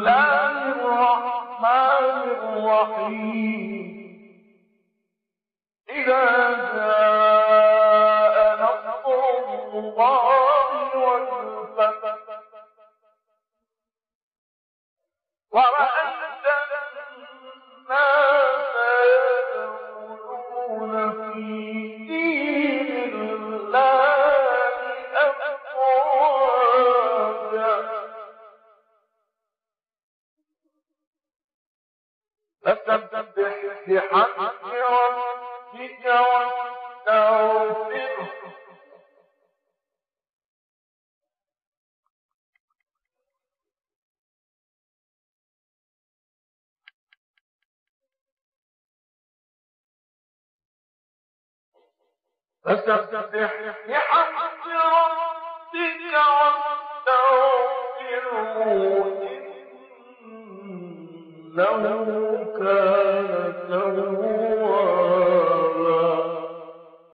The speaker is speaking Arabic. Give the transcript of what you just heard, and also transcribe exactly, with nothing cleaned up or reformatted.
الله الرحمن الرحيم إذا جاء نصر الله والفتح ورأيت الناس يدخلون في دين الله أفواجا فسبح بحمد ربك واستغفره فسبح بحمد ربك واستغفره إنه كان